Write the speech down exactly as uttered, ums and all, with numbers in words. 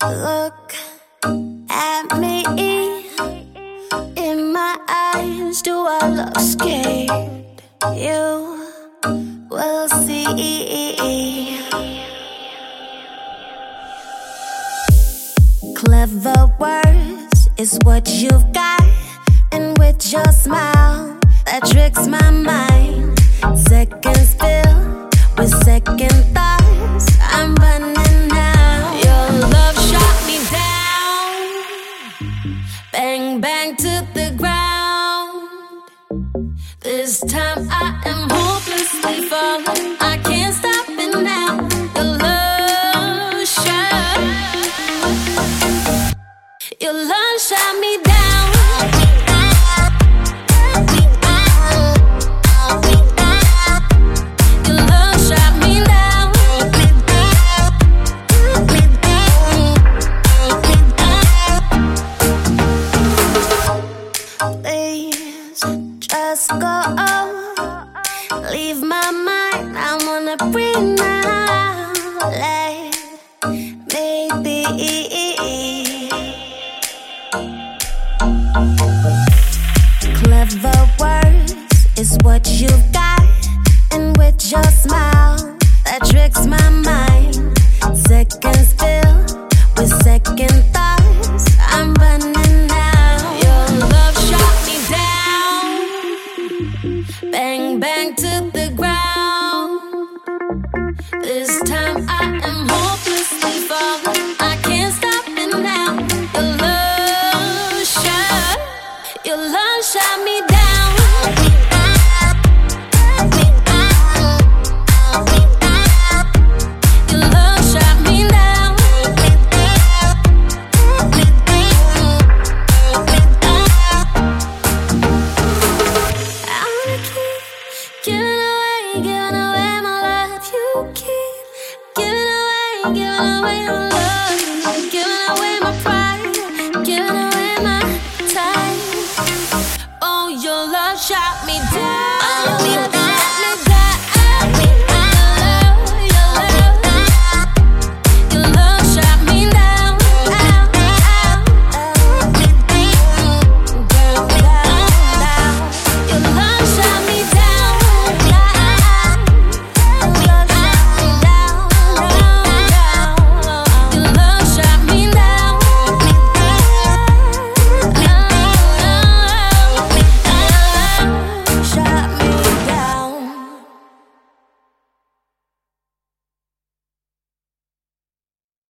Look at me. In my eyes, do I look scared? You will see. Clever words is what you've got, and with your smile that tricks my mind. Seconds fill with second thoughts. I'm running now. Your love shot me down, bang bang to the ground. This time I am hopelessly falling. I can't stop it now. Your love shot, your love shot me down. Just go, leave my mind. I wanna breathe now. Let me be. Clever words is what you've got, and with your smile that tricks my mind. Seconds fill with second thoughts. I'm running now. Your love shot me down, bang bang to the ground. This time I am hopelessly falling. I can't stop it now. Your love shot, your love shot me down. Shot me down.